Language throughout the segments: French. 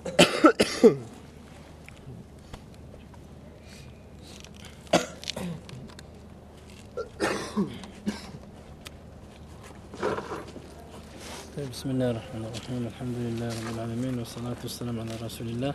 بسم الله الرحمن الرحيم الحمد لله رب العالمين والصلاة والسلام على رسول الله.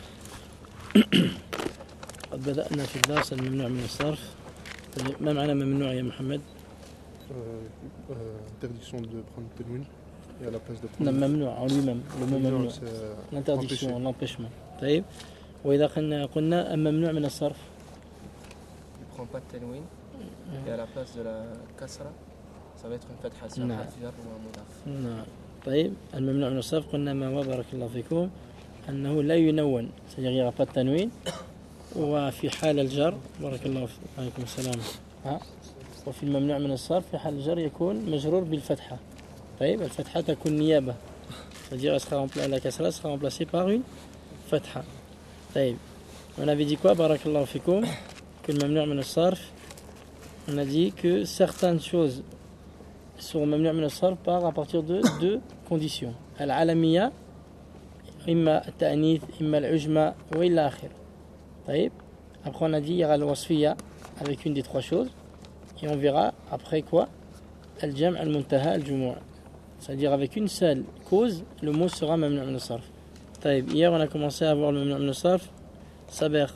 قد بدأنا في الدرس الممنوع من الصرف. ما معنى ممنوع يا محمد؟ Interdiction de prendre tanwin et à la place de prendre. Non, ممنوع en lui-même, le mot ممنوع. L'interdiction, l'empêchement. طيب. وإذا قلنا الممنوع من الصرف. Il prend pas de tanwin et à la place de la kasra, ça va être une fatha, c'est un harf jar ou un mudaf. نعم. طيب الممنوع من الصرف قلنا ما هو بارك الله فيكم أنه لا ينون c'est-à-dire pas de tanwin وفي حال الجر بارك الله فيكم السلام وفي الممنوع من الصرف في حال الجر يكون مجرور بالفتحة. طيب الفتحة تكون نيابة c'est-à-dire la kasra sera remplacée par une fatha. طيب on avait dit quoi بارك الله فيكم que le ممنوع من الصرف on a dit que certaines choses seront ممنوع من الصرف à partir de deux conditions. العلمية إما التأنيث إما العجمة وإلى آخر. طيب après on a dit il y aura le wasfiya avec une des trois choses et on verra après quoi الجمع المنتهى الجموع c'est-à-dire avec une seule cause le mot sera ممنوع من الصرف. طيب hier on a commencé à voir le ممنوع من الصرف صبر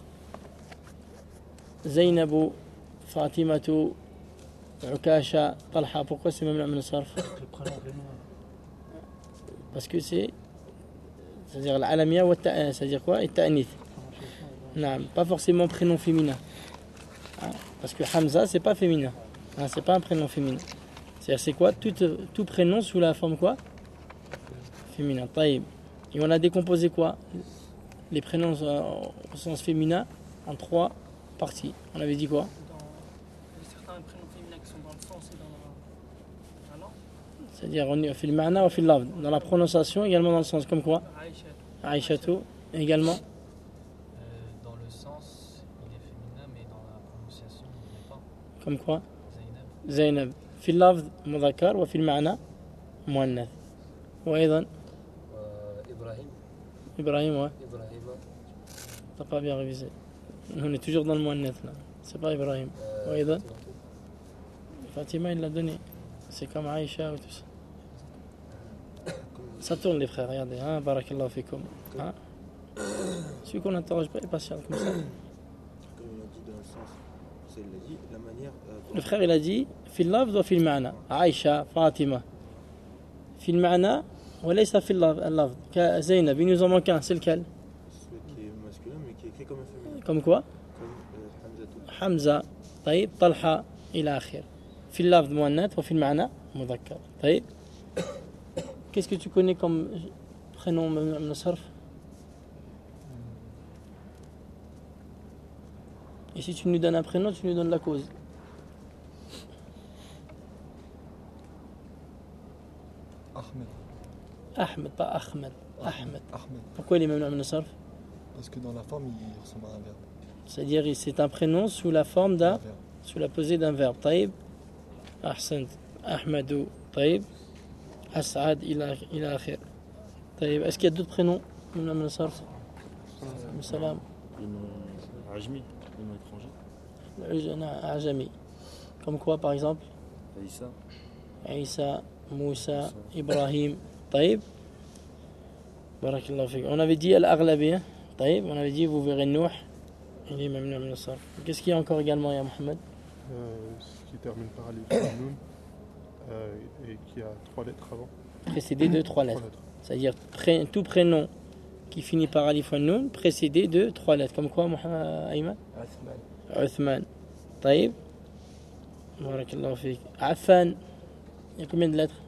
زينب فاطمة Ukasha, Talha, pourquoi c'est même le sarf? Parce que c'est-à-dire l'alamiya ou c'est-à-dire quoi? Et ta'nith. Non, pas forcément prénom féminin. Parce que Hamza, c'est pas féminin. C'est pas un prénom féminin. C'est-à-dire c'est quoi? Tout prénom sous la forme quoi? Féminin. Taïb. Et on a décomposé quoi? Les prénoms au sens féminin en trois parties. On avait dit quoi? C'est-à-dire on fait le ma'na ou fait l'avd dans la prononciation également dans le sens comme quoi Aïchatou également dans le sens il est féminin mais dans la prononciation il n'est pas comme quoi Zainab في اللفظ مذكر وفي المعنى مؤنث وأيضا إبراهيم t'as pas bien révisé on est toujours dans le مؤنث là c'est pas Ibrahim وأيضا Fatima il l'a donné c'est comme Aïcha ou tout ça. Ça tourne les frères, regardez, hein, barakallahu fikum. Hein? Celui qu'on n'interroge pas, il patiente comme ça. Comme il a dit dans le sens, c'est il a dit la manière. Le frère il a dit, fil lafz ou fil ma'na. Aïcha, Fatima. Fil ma'na, ou laysa fil lafz. Zainab, il nous en manque un, c'est lequel? Celui qui est masculin mais qui est écrit comme un féminin. Comme quoi? Comme Hamza, طيب, Talha, ila akhir. في اللفظ مؤنث وفي المعنى مذكر. طيب qu'est-ce que tu connais comme prénom ممنوع من الصرف? Et si tu nous donnes un prénom, tu nous donnes la cause. Ahmed, pas Ahmed. Ahmed. Pourquoi il est ممنوع من الصرف? Parce que dans la forme il ressemble à un verbe. C'est-à-dire c'est un prénom sous la forme d'un sous la pesée d'un verbe. طيب أحسنت أحمد طيب أسعد إلى آخر. طيب est-ce qu'il y a d'autres prénoms من الصرف؟ السلام عجمي prénom étranger. عجمي comme quoi par exemple عيسى موسى إبراهيم. طيب بارك الله فيك. On avait dit الأغلبية. طيب on avait dit vous verrez Nouh il est ممنوع من الصرف. Qu'est-ce qu'il y a encore également يا محمد? Qui termine par alif noun et qui a 3 lettres avant. Précédé de 3 lettres. C'est-à-dire tout prénom qui finit par alif noun précédé de 3 lettres. Comme quoi, Ayman? Uthman. Taïb. Barakallahu fik. Affan. Il y a combien de lettres?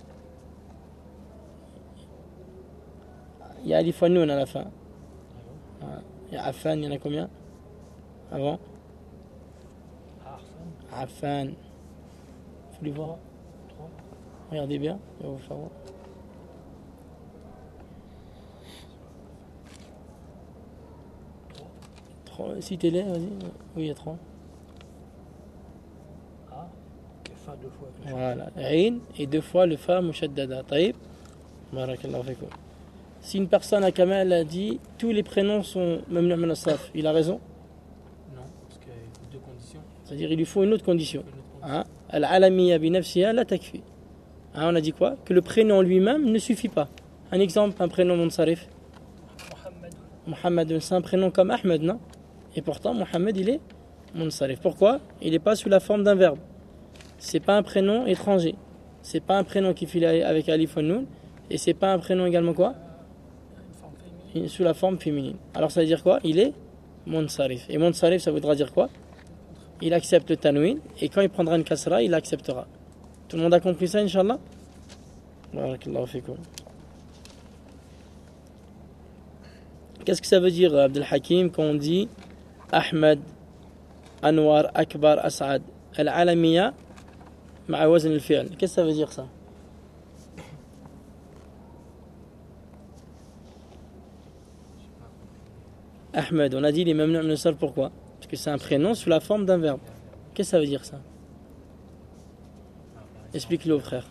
Il y a alif noun à la fin. Il y a Affan, il y en a combien? Avant? Affan. Faut les voir. Regardez bien, il va vous faire voir. Citez-les, vas-y. Oui, il y a 3. Fa 2 fois. Voilà. Aïn et 2 fois le fa mushaddada. Taïb. Barakallahu fikum. Si une personne à Kamal a dit tous les prénoms sont mamnu' min as-sarf, il a raison? Non, parce qu'il y a deux conditions. C'est-à-dire il lui faut une autre condition. Une autre condition. Hein? Al-alamiyya bi nafsiha la takfi. Hein, on a dit quoi? Que le prénom lui-même ne suffit pas. Un exemple, un prénom munsarif. Mohamed, c'est un prénom comme Ahmed, non? Et pourtant, Mohamed, il est munsarif. Pourquoi? Il n'est pas sous la forme d'un verbe. C'est pas un prénom étranger. C'est pas un prénom qui file avec alif ou noun. Et c'est pas un prénom également quoi? Sous la forme féminine. Alors ça veut dire quoi? Il est munsarif. Et munsarif, ça voudra dire quoi? Il accepte le tanwin. Et quand il prendra une kasra, il l'acceptera. Tout le monde a compris ça, Inch'Allah? Barakallahu fikum. Qu'est-ce que ça veut dire, Abdel Hakim, quand on dit Ahmed, Anwar, Akbar, As'ad, Al-Alamiya, ma'a wazn al-fi'l? Qu'est-ce que ça veut dire ça? Ahmed, on a dit les mamnu' min as-sarf, pourquoi? Parce que c'est un prénom sous la forme d'un verbe. Qu'est-ce que ça veut dire ça? Explique-le au frère.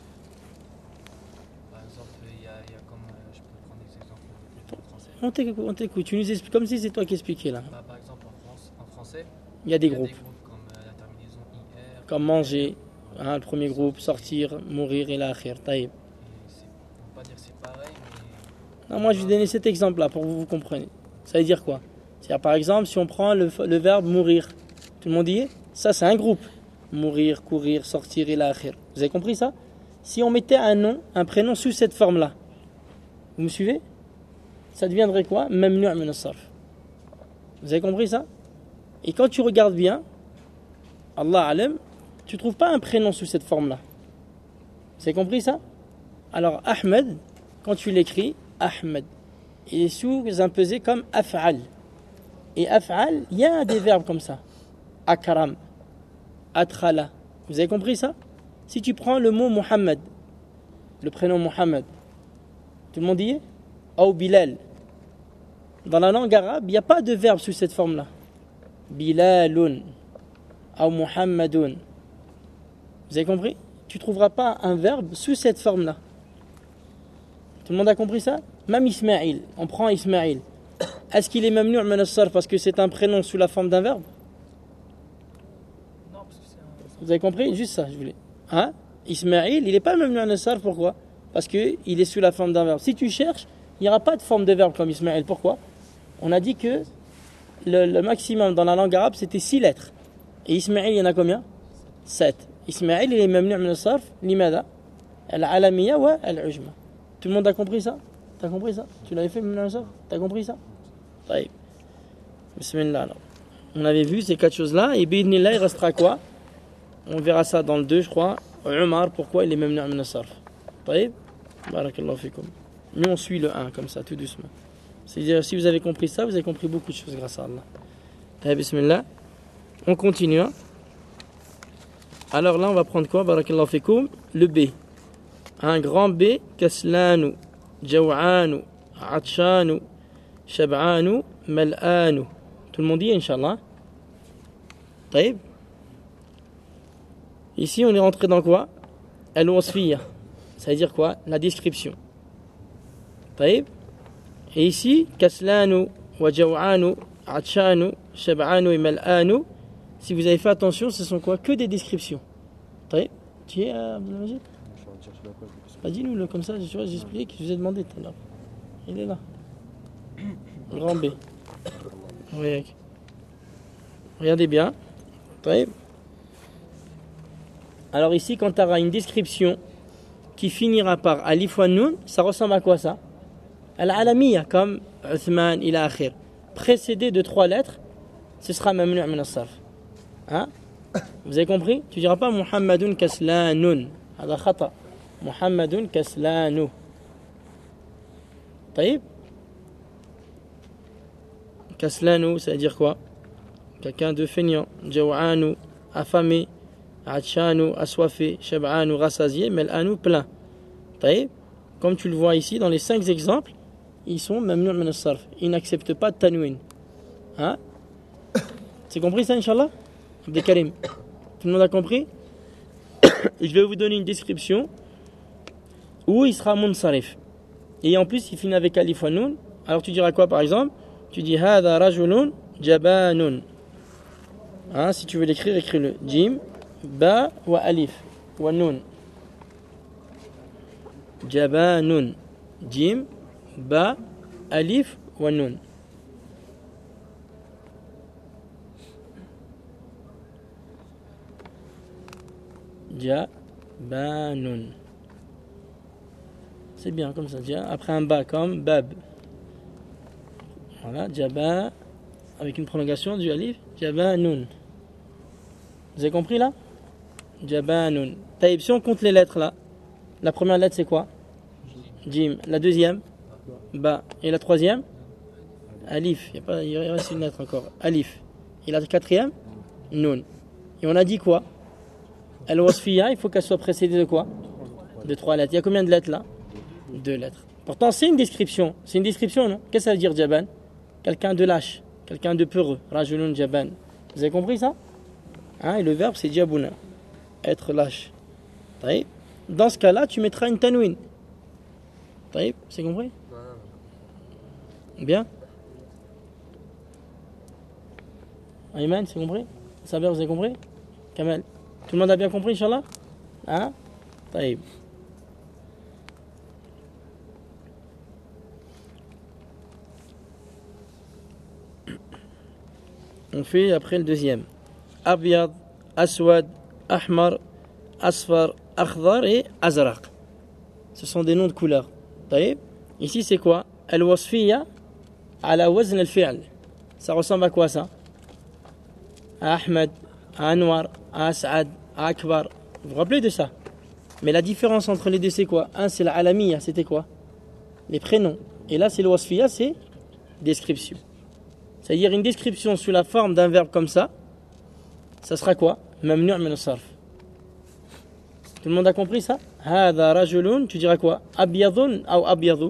Par exemple, il y a comme. Je peux prendre des exemples en français. On t'écoute, tu nous expliques comme si c'est toi qui expliquais là. Par exemple, en français, Il y a des il y a groupes. des groupes comme la terminaison IR. Comme manger, hein, le premier groupe, sortir, mourir et l'akhir. Taïb. Et on peut pas dire que c'est pareil, mais. Non, moi je vais donner cet exemple là pour que vous compreniez. Ça veut dire quoi? C'est-à-dire par exemple, si on prend le verbe mourir, tout le monde y est? Ça c'est un groupe. Mourir, courir, sortir et l'akhir. Vous avez compris ça? Si on mettait un nom, un prénom sous cette forme-là, vous me suivez? Ça deviendrait quoi? Mamnu' min as-sarf. Vous avez compris ça? Et quand tu regardes bien, Allah alam, tu ne trouves pas un prénom sous cette forme-là. Vous avez compris ça? Alors Ahmed, quand tu l'écris, Ahmed, il est sous un pesé comme af'al. Et af'al, il y a des verbes comme ça. Akram, Adkhala. Vous avez compris ça? Si tu prends le mot Mohammed, le prénom Mohammed, tout le monde y est? Ou Bilal. Dans la langue arabe, il n'y a pas de verbe sous cette forme-là. Bilalun. Ou Muhammadun. Vous avez compris? Tu ne trouveras pas un verbe sous cette forme-là. Tout le monde a compris ça? Même Ismaïl. On prend Ismaïl. Est-ce qu'il est mamnu' min as-sarf parce que c'est un prénom sous la forme d'un verbe? Non, parce que c'est un. Vous avez compris? Juste ça, je voulais. Hein? Ismaïl, il n'est pas mamnu' min as-sarf, pourquoi? Parce qu'il est sous la forme d'un verbe. Si tu cherches, il n'y aura pas de forme de verbe comme Ismaïl. Pourquoi? On a dit que le maximum dans la langue arabe, c'était 6 lettres. Et Ismaïl, il y en a combien? 7. Ismaïl, il est mamnu' min as-sarf. Limada? Al-alamiyya wa al-ujma. Tout le monde a compris ça? T'as compris ça? Tu l'avais fait, mamnu' min as-sarf? T'as compris ça? Taïb. Bismillah alors. On avait vu ces 4 choses-là. Et bi'idhnillah, il restera quoi? On verra ça dans le 2, je crois. Omar, pourquoi il est mamnu' min as-sarf? Taïb. Barakallahu fikum. Nous, on suit le 1 comme ça, tout doucement. C'est-à-dire, si vous avez compris ça, vous avez compris beaucoup de choses grâce à Allah. Taïb, bismillah. On continue. Hein? Alors là, on va prendre quoi? Barakallahu fikum. Le B. Un grand B. Kaslanu, Jaw'anu, Atshanu, Shab'anu, Mal'anu. Tout le monde dit, Inch'Allah. Taïb. Ici, on est rentré dans quoi? Al-wasfiyya. Ça veut dire quoi? La description. Taïb. Et ici, Kaslanu, Wajaw'anu, Atshanu, Shab'anu et Mal'anu. Si vous avez fait attention, ce sont quoi? Que des descriptions. Taïb. Tu es Abdelmajid? Dis-nous comme ça, tu vois, j'explique, je vous ai demandé tout à l'heure. Il est là. Grand B. Oui. Regardez bien. Taïb. Alors ici, quand tu auras une description qui finira par alif wa noun, ça ressemble à quoi ça? Al-alamiyya, comme Uthman, ila akhir. Précédé de 3 lettres, ce sera mamnu' min as-sarf. Hein? Vous avez compris? Tu diras pas Muhammadun kaslanun. Hada khata. Muhammadun kaslanu. Taïb? Kaslanu, ça veut dire quoi? Quelqu'un de feignant. Jaw'anu, affamé. Atshanu, assoiffé. Shab'anu, rassasié. Mel'anu, plein. Taïb? Comme tu le vois ici, dans les 5 exemples, ils sont mamnu' min as-sarf. Ils n'acceptent pas de tanwin. Hein? C'est compris ça, Inch'Allah? Abdel Karim. Tout le monde a compris? Je vais vous donner une description où il sera munsarif. et en plus il finit avec alif wa nun, alors tu diras quoi par exemple? Tu dis hada rajulun jabanun. Hein, si tu veux l'écrire, écris-le. Jim, ba wa alif wa nun. Jabanun. Jim, ba, alif wa nun. Jabanun. C'est bien comme ça. Après un ba comme bab. Voilà, jaba avec une prolongation du alif. Jabanun. Vous avez compris là? Jabanun. Taïb, si on compte les lettres là, la première lettre c'est quoi? Jim. La deuxième? Ba. Et la troisième? Alif. Il reste une lettre encore. Alif. Et la quatrième? Nun. Et on a dit quoi? Al-wasfiya, il faut qu'elle soit précédée de quoi? De 3 lettres. Il y a combien de lettres là? 2 lettres. Pourtant c'est une description. C'est une description, non? Qu'est-ce que ça veut dire jaban? Quelqu'un de lâche, quelqu'un de peureux. Rajulun jaban. Vous avez compris ça? Hein? Et le verbe c'est jabuna. Être lâche. Taïb. Dans ce cas-là, tu mettras une tanwin. Taïb, c'est compris? Bien. Ayman, c'est compris? Saber, vous avez compris? Kamal, tout le monde a bien compris, Inch'Allah? Hein? Taïb. On fait après le deuxième. Abyad, Aswad, Ahmar, Asfar, Akhdar et Azraq. Ce sont des noms de couleurs. Taïb. Ici c'est quoi? Al-wasfiya ala wazn al-fi'l. Ça ressemble à quoi ça? À Ahmed, à Anwar, à As'ad, à Akbar. Vous vous rappelez de ça? Mais la différence entre les deux c'est quoi? Un c'est la alamiya, c'était quoi? Les prénoms. Et là c'est le wasfiya, c'est description. C'est-à-dire une description sous la forme d'un verbe comme ça, ça sera quoi? Mamnu' min as-sarf. Tout le monde a compris ça? Hada rajulun, tu diras quoi? Abyadun ou abyadu?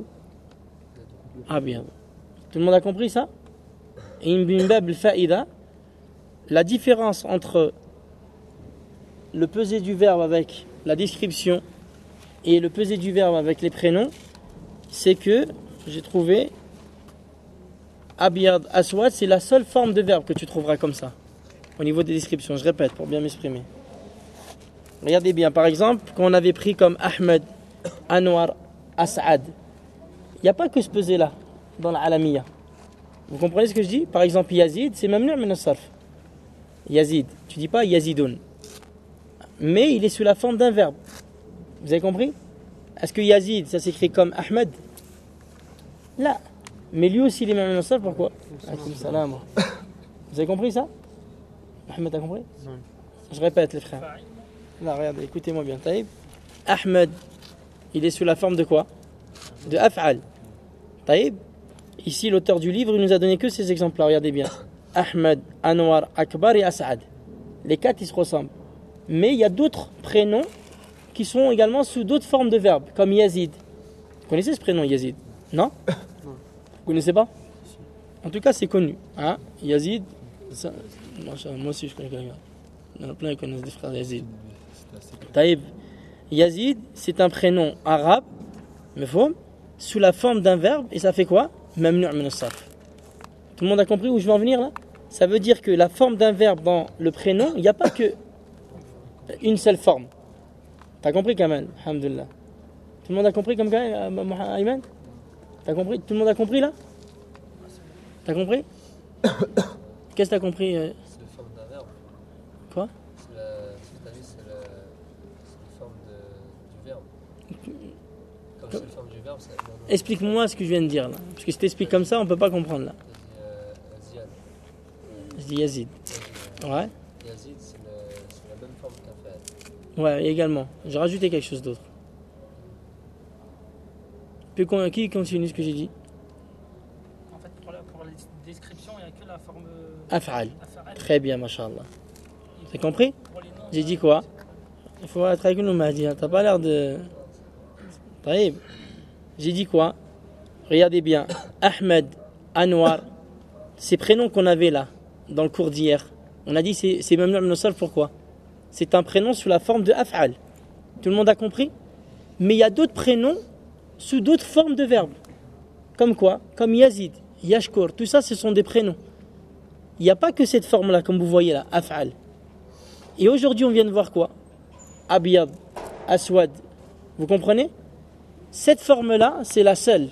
Abyad. Tout le monde a compris ça? Et min bab al-fa'ida, la différence entre le pesé du verbe avec la description et le pesé du verbe avec les prénoms, c'est que j'ai trouvé Abyad, Aswad, c'est la seule forme de verbe que tu trouveras comme ça au niveau des descriptions. Je répète pour bien m'exprimer. Regardez bien, par exemple, quand on avait pris comme Ahmed, Anwar, As'ad, il n'y a pas que ce pesé là dans la alamiya. Vous comprenez ce que je dis? Par exemple, Yazid, c'est mamnu' min as-sarf. Yazid, tu dis pas Yazidun, mais il est sous la forme d'un verbe. Vous avez compris? Est-ce que Yazid, ça s'écrit comme Ahmed? Là. Mais lui aussi il est mamnu' min as-sarf, pourquoi? Salam. Vous avez compris ça? Ahmed a compris? Non. Je répète les frères. Là, regardez, écoutez-moi bien. Taïb. Ahmed, il est sous la forme de quoi? De af'al. Taïb. Ici, l'auteur du livre, il nous a donné que ces exemples-là. Regardez bien. Ahmed, Anwar, Akbar et As'ad. Les 4, ils se ressemblent. Mais il y a d'autres prénoms qui sont également sous d'autres formes de verbes, comme Yazid. Vous connaissez ce prénom, Yazid? Non? Vous connaissez pas? En tout cas, c'est connu. Hein? Yazid, ça, moi aussi, je connais quelqu'un. Il y en a plein qui connaissent des frères Yazid. Taïb. Yazid, c'est un prénom arabe, sous la forme d'un verbe, et ça fait quoi? Mamnu' min as-sarf. Tout le monde a compris où je veux en venir là? Ça veut dire que la forme d'un verbe dans le prénom, il n'y a pas que une seule forme. T'as compris, Kamal? Alhamdulillah. Tout le monde a compris comme Ayman? T'as compris? Tout le monde a compris là? T'as compris? Qu'est-ce que t'as compris? C'est la forme d'un verbe. Quoi? C'est la forme du verbe. Comme c'est la forme du verbe, c'est... Explique-moi ce que je viens de dire là. Parce que si t'expliques comme ça, on peut pas comprendre là. Ziad. Je dis Yazid. Ouais. Yazid, c'est la même forme qu'un fait. Ouais, également. J'ai rajouté quelque chose d'autre. Puis qui continue ce que j'ai dit? En fait, pour la description, il n'y a que la forme Af'al. af'al. Très bien, mashallah. T'as compris? Pour les noms, J'ai dit quoi? Il faut être avec nous, Mahdi. T'as pas l'air de... Taïb. J'ai dit quoi? Regardez bien. Ahmed, Anwar, ces prénoms qu'on avait là, dans le cours d'hier, on a dit c'est mamnu' min as-sarf, pourquoi? C'est un prénom sous la forme de af'al. Tout le monde a compris? Mais il y a d'autres prénoms sous d'autres formes de verbes. Comme quoi? Comme Yazid, Yashkur, tout ça ce sont des prénoms. Il n'y a pas que cette forme-là, comme vous voyez là, Af'al. Et aujourd'hui on vient de voir quoi? Abiyad, Aswad. Vous comprenez? Cette forme-là, c'est la seule.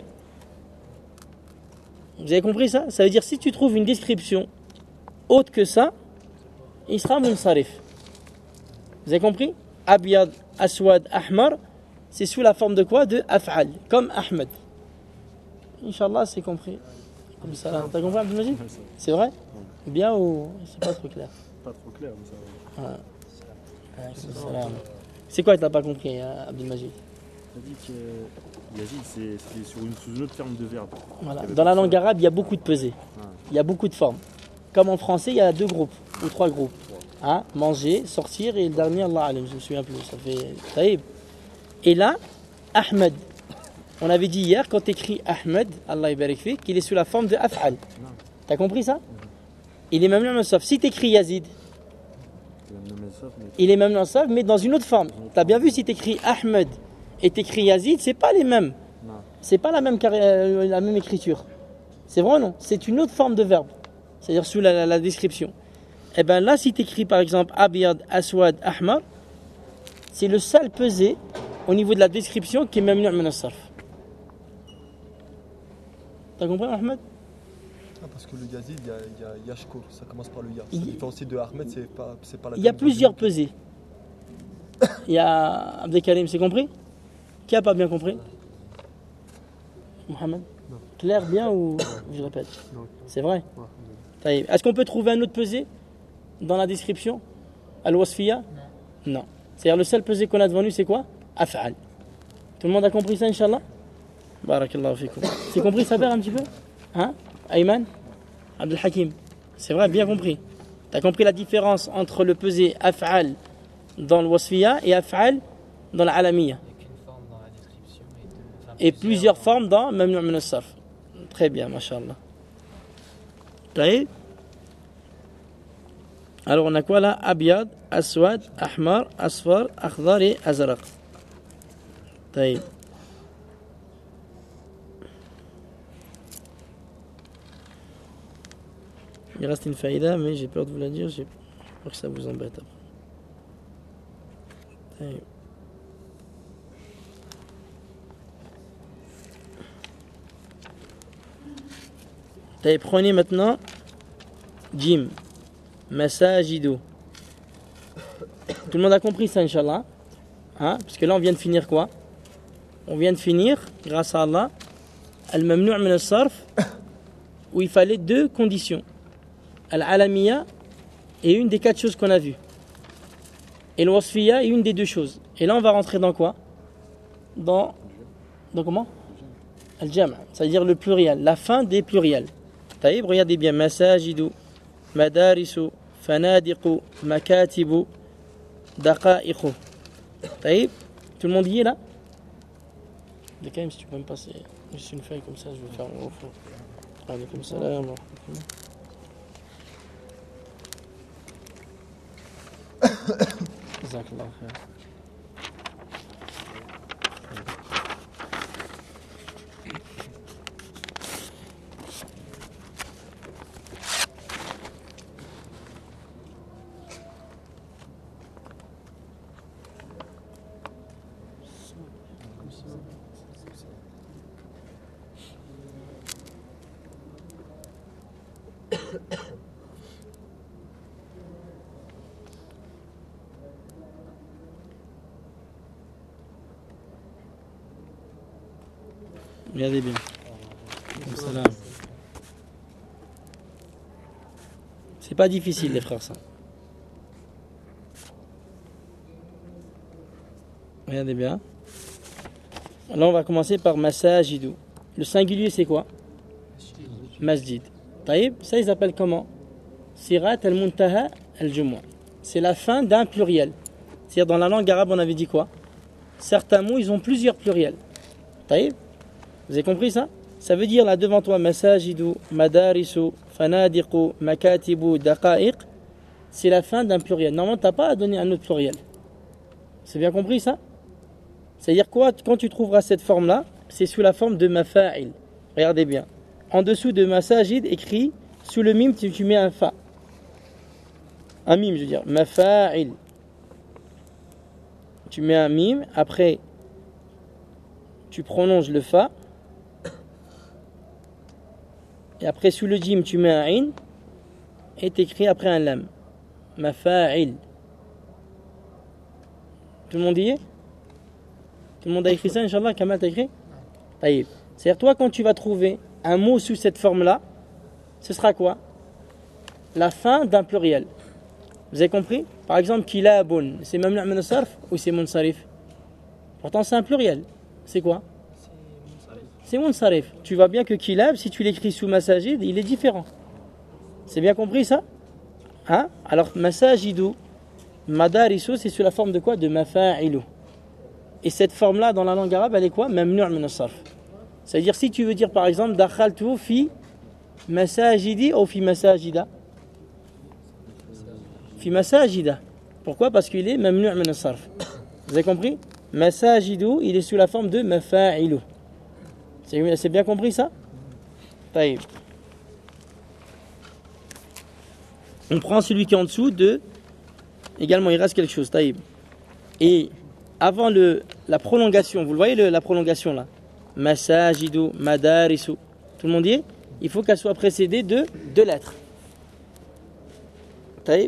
Vous avez compris ça? Ça veut dire si tu trouves une description autre que ça, il sera munsarif. Vous avez compris? Abiyad, Aswad, Ahmar, c'est sous la forme de quoi? De Af'al, comme Ahmed. Inch'Allah, c'est compris. Comme ça. T'as compris, Abdel Majid? C'est vrai? Bien ou c'est pas trop clair? Pas trop clair, mais ça va. C'est quoi que t'as pas compris, Abdel Majid? Tu as dit que Yazid, c'est sous une autre forme de verbe. Voilà. Dans la langue arabe, il y a beaucoup de pesées. Il y a beaucoup de formes. Comme en français, il y a 2 groupes ou 3 groupes. Hein? Manger, sortir et le dernier, Allah alim, je me souviens plus. Ça fait taïb. Et là, Ahmed. On avait dit hier, quand tu écris Ahmed, Allah yabarik fik, qu'il est sous la forme de Af'al. T'as compris ça? Il est même sauf. Si tu écris Yazid, il est même sauf, mais dans une autre forme. T'as bien vu, si tu écris Ahmed et tu écris Yazid, c'est pas les mêmes. C'est pas la même écriture. C'est vrai ou non? C'est une autre forme de verbe. C'est-à-dire sous la description. Et bien là, si tu écris par exemple Abiyad, Aswad, Ahmar, c'est le seul pesé au niveau de la description qui est mamnu' min as-sarf. T'as compris, Ahmed? Parce que le Yazid, il y a Yashkur, ça commence par le Ya. La différence de Ahmed, c'est pas la. Il y a plusieurs pesées. Il y a Abdelkarim, c'est compris? Qui a pas bien compris? Mohamed? Clair bien ou je répète? C'est vrai? Est-ce qu'on peut trouver un autre pesé dans la description? Al-Wasfiya? Non. C'est-à-dire le seul pesé qu'on a devant nous, c'est quoi? Af'al. Tout le monde a compris ça, Inch'Allah? Barakallahu fikum. C'est compris, ça perd un petit peu? Hein? Ayman? Abdel Hakim? C'est vrai, bien compris. Tu as compris la différence entre le pesé Af'al dans le Wasfiya et Af'al dans l'Alamiya? Il n'y a qu'une forme dans la description et plusieurs formes dans Mamnu' min as-sarf. Très bien, mashallah. Taïb. Alors on a quoi là? Abiyad, Aswad, Ahmar, Asfar, Akhdar et Azraq. Taïb. Il reste une faïda, mais j'ai peur de vous la dire, j'ai peur que ça vous embête après. Taïb. Taïb, prenez maintenant Jim. Masajidu. Tout le monde a compris ça, Inch'Allah? Hein? Parce que là, on vient de finir quoi? On vient de finir, grâce à Allah, Al-Mamnu' min as-sarf, où il fallait 2 conditions. Al-Alamiya est une des 4 choses qu'on a vues. Et l'Wasfiya est une des 2 choses. Et là, on va rentrer dans quoi? Dans comment? Al-Jam', c'est-à-dire le pluriel, la fin des pluriels. Taïb, regardez bien. Masajidu, Madarisu, Fanadiqu, Makatibu, Daqa'iqu. Taïb, tout le monde y est là? Quand même, si tu peux me passer juste une feuille comme ça, je vais faire mon fond. Allez, comme ça, là, bon. Jazakallah khair. Regardez bien. Salam. C'est pas difficile, les frères, ça. Regardez bien. Là, on va commencer par Masajidu. Le singulier, c'est quoi? Masjid. Taïb, ça, ils appellent comment? Sirat al-Muntaha al-Jumu'ah. C'est la fin d'un pluriel. C'est-à-dire, dans la langue arabe, on avait dit quoi? Certains mots, ils ont plusieurs pluriels. Taïb. Vous avez compris ça? Ça veut dire là devant toi, Masajidu, Madarisu, Fanadiqu, Makatibu, Daqa'iq, c'est la fin d'un pluriel. Normalement, tu n'as pas à donner un autre pluriel. C'est bien compris ça? C'est-à-dire quoi? Quand tu trouveras cette forme-là, c'est sous la forme de mafa'il. Regardez bien. En dessous de masajid, écrit, sous le mime, tu mets un fa. Un mime, je veux dire. Mafa'il. Tu mets un mime, après, tu prolonges le fa. Et après, sous le jim, tu mets un in. Et t'écris après un lam. Mafa'il. Tout le monde y est? Tout le monde a écrit ça, Inch'Allah? Kamal, t'as écrit? Taïb. C'est-à-dire, toi, quand tu vas trouver un mot sous cette forme-là, ce sera quoi? La fin d'un pluriel. Vous avez compris? Par exemple, kilabun, c'est mamnu' min as-sarf ou c'est munsarif? Pourtant, c'est un pluriel. C'est quoi? C'est munsarif. Tu vois bien que kilab, si tu l'écris sous masajid, il est différent. C'est bien compris ça? Hein? Alors, masajidu, madarisu, c'est sous la forme de quoi? De mafa'ilu. Et cette forme-là, dans la langue arabe, elle est quoi? Mamnu' min as-sarf. C'est-à-dire, si tu veux dire par exemple, dakhaltu fi masajidi ou fi masajida? Fi masajida. Pourquoi? Parce qu'il est mamnu' min as-sarf. Vous avez compris? Masajidu, il est sous la forme de mafa'ilu. C'est bien compris ça? Taïb. On prend celui qui est en dessous de. Également, il reste quelque chose. Taïb. Et avant la prolongation, vous le voyez la prolongation là? Masajidu, madarisu. Tout le monde dit? Il faut qu'elle soit précédée de 2 lettres. Taïb.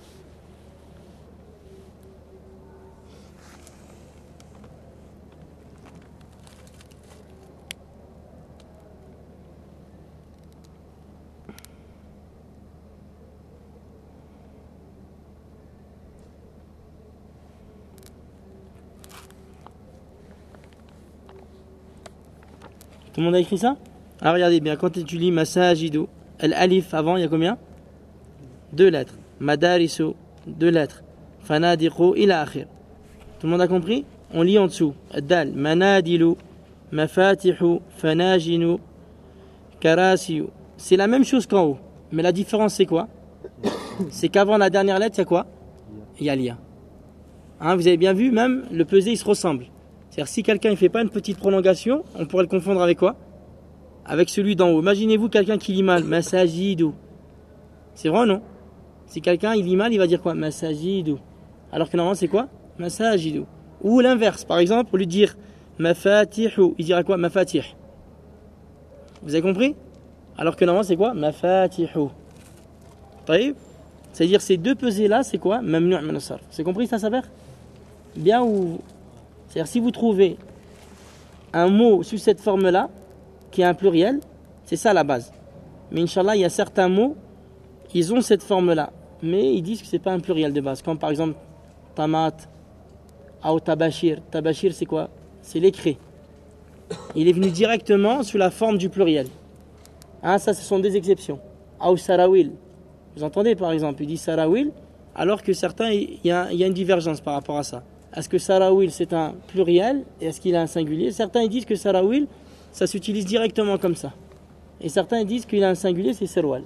Tout le monde a écrit ça? Alors regardez bien, quand tu lis masajidu, l'alif avant, il y a combien? 2 lettres. Madarisu, 2 lettres. Fanadiqu, ila akhir. Tout le monde a compris? On lit en dessous. Dal, manadilu, mafatihu, fanajinu, karasiyu. C'est la même chose qu'en haut. Mais la différence c'est quoi? C'est qu'avant la dernière lettre, il y a quoi? Il y a l'ia. Hein, vous avez bien vu, même le pesé il se ressemble. C'est-à-dire si quelqu'un ne fait pas une petite prolongation, on pourrait le confondre avec quoi? Avec celui d'en haut. Imaginez-vous quelqu'un qui lit mal, masajidu. C'est vrai ou non? Si quelqu'un il lit mal, il va dire quoi? Masajidu. Alors que normalement c'est quoi? Masajidu. Ou l'inverse, par exemple, au lieu de dire mafatihu, il dira quoi? Mafatih. Vous avez compris? Alors que normalement c'est quoi? Mafatihu. Taïb. C'est-à-dire ces deux pesées là, c'est quoi? Mamnu' min as-sarf. C'est compris ça, Saber? Bien ou... C'est-à-dire si vous trouvez un mot sous cette forme-là, qui est un pluriel, c'est ça la base. Mais Inch'Allah, il y a certains mots, ils ont cette forme-là, mais ils disent que c'est pas un pluriel de base. Comme par exemple, tamat, ou tabashir. Tabashir, c'est quoi? C'est l'écrit. Il est venu directement sous la forme du pluriel. Hein, ça, ce sont des exceptions. Ou sarawil. Vous entendez par exemple, il dit sarawil, alors que certains, il y a une divergence par rapport à ça. Est-ce que sarawil c'est un pluriel et est-ce qu'il a un singulier? Certains ils disent que sarawil ça s'utilise directement comme ça. Et certains ils disent qu'il a un singulier, c'est serwal.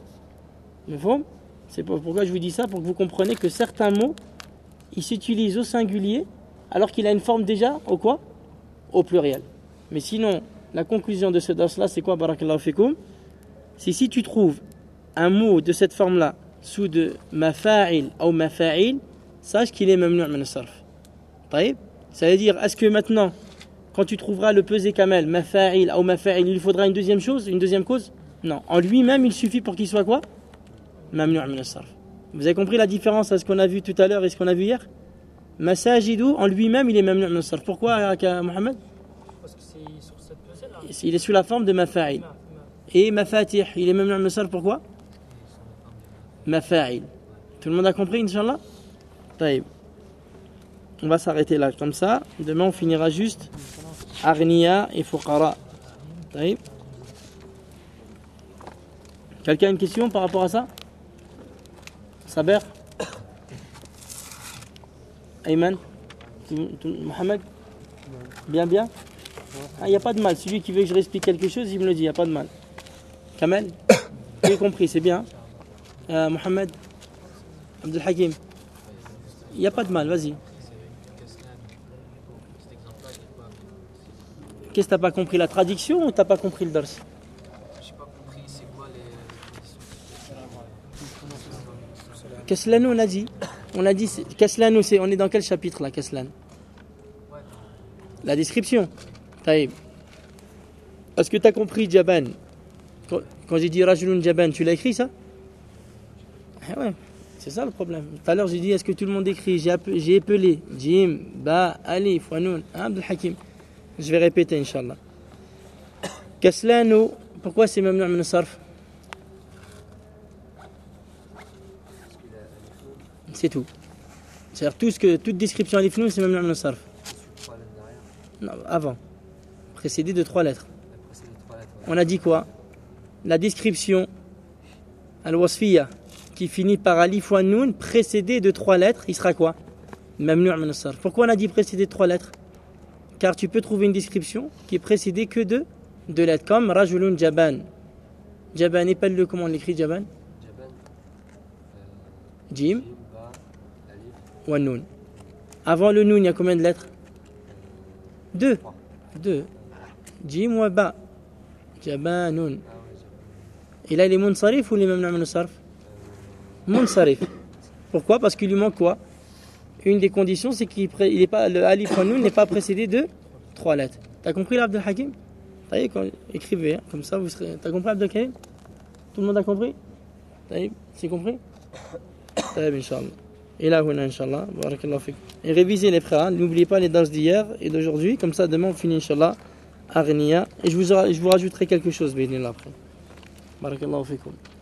C'est pourquoi je vous dis ça, pour que vous compreniez que certains mots ils s'utilisent au singulier alors qu'il a une forme déjà au quoi? Au pluriel. Mais sinon, la conclusion de ce dars là c'est quoi? Barakallahu fikoum. C'est si tu trouves un mot de cette forme là sous de mafa'il ou mafa'il, sache qu'il est mamnu' min as-sarf. Ça veut dire, est-ce que maintenant, quand tu trouveras le pesé kamel, mafa'il ou mafa'il, il lui faudra une deuxième chose, une deuxième cause? Non. En lui-même, il suffit pour qu'il soit quoi? Mamnu' min as-sarf. Vous avez compris la différence à ce qu'on a vu tout à l'heure et ce qu'on a vu hier? Masajidu, en lui-même, il est mamnu' min as-sarf. Pourquoi, Mohamed? Parce que c'est sur cette pesée-là. Il est sous la forme de mafa'il. Et mafatih, il est mamnu' min as-sarf, pourquoi? Mafa'il. Tout le monde a compris, Inch'Allah? Taïb. On va s'arrêter là comme ça. Demain on finira juste Arniya et Fuqara. Quelqu'un a une question par rapport à ça? Saber? Ayman? Mohamed? Bien? Il n'y a pas de mal. Celui qui veut que je réexplique quelque chose, il me le dit, il n'y a pas de mal. Kamel? J'ai compris, c'est bien. Mohamed? Abdel Hakim? Il n'y a pas de mal, vas-y. Qu'est-ce que t'as pas compris? La traduction ou t'as pas compris le dars? J'ai pas compris c'est quoi les Kaslan, on a dit. On a dit, Kaslan, on est dans quel chapitre là, Kaslan? La description. Taïb. Est-ce que tu as compris Jaban? Quand j'ai dit Rajulun Jaban, tu l'as écrit ça? Ah ouais, c'est ça le problème. Tout à l'heure j'ai dit, est-ce que tout le monde écrit? J'ai épelé. Jim, Ba, Alif, Wanoun, Abdel Hakim. Je vais répéter, Inch'Allah. Kaslanu, pourquoi c'est mamnu' min as-sarf? C'est tout. C'est-à-dire toute description alif noun, c'est mamnu' min as-sarf. Non, avant. Précédé de 3 lettres. On a dit quoi? La description al-wasfiyya qui finit par alif ou noun précédé de 3 lettres, il sera quoi? Mamnu' min as-sarf. Pourquoi on a dit précédé de 3 lettres? Car tu peux trouver une description qui est précédée que de 2 lettres, comme Rajulun Jaban. Jaban, épelle-le, comment on l'écrit Jaban? Jim ou noun. Avant le noun, il y a combien de lettres? 2. Jim ou ba. Jabanun. Et là, il est munsarif ou il est mamnu' min as-sarf? Munsarif. Pourquoi? Parce qu'il lui manque quoi? Une des conditions, c'est qu'il est pas, le alif ou noun n'est pas précédé de 3 lettres. T'as compris l'Abdel Hakim? Écrivez, hein, comme ça vous serez. T'as compris Abdel Hakim? Tout le monde a compris? C'est compris? Inch'Allah. Et là, Inch'Allah. Barakallahu fik. Et révisez les frères. N'oubliez pas les danses d'hier et d'aujourd'hui. Comme ça, demain, on finit, Inch'Allah, Aghniya. Et je vous rajouterai quelque chose, béni après. Barakallahu fikum.